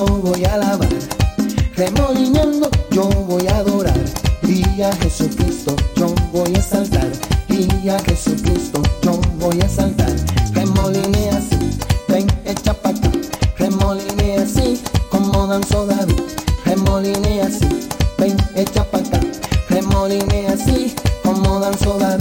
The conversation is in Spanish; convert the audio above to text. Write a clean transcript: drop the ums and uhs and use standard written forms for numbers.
voy a alabar. Remolineando yo voy a adorar. Y a Jesucristo yo voy a exaltar. Y a Jesucristo yo voy a exaltar. Remolinea así, ven, echa pa' acá. Remolinea así, como danzó David. Remolinea así, ven, echa pa' acá. Remolinea así, como danzó David.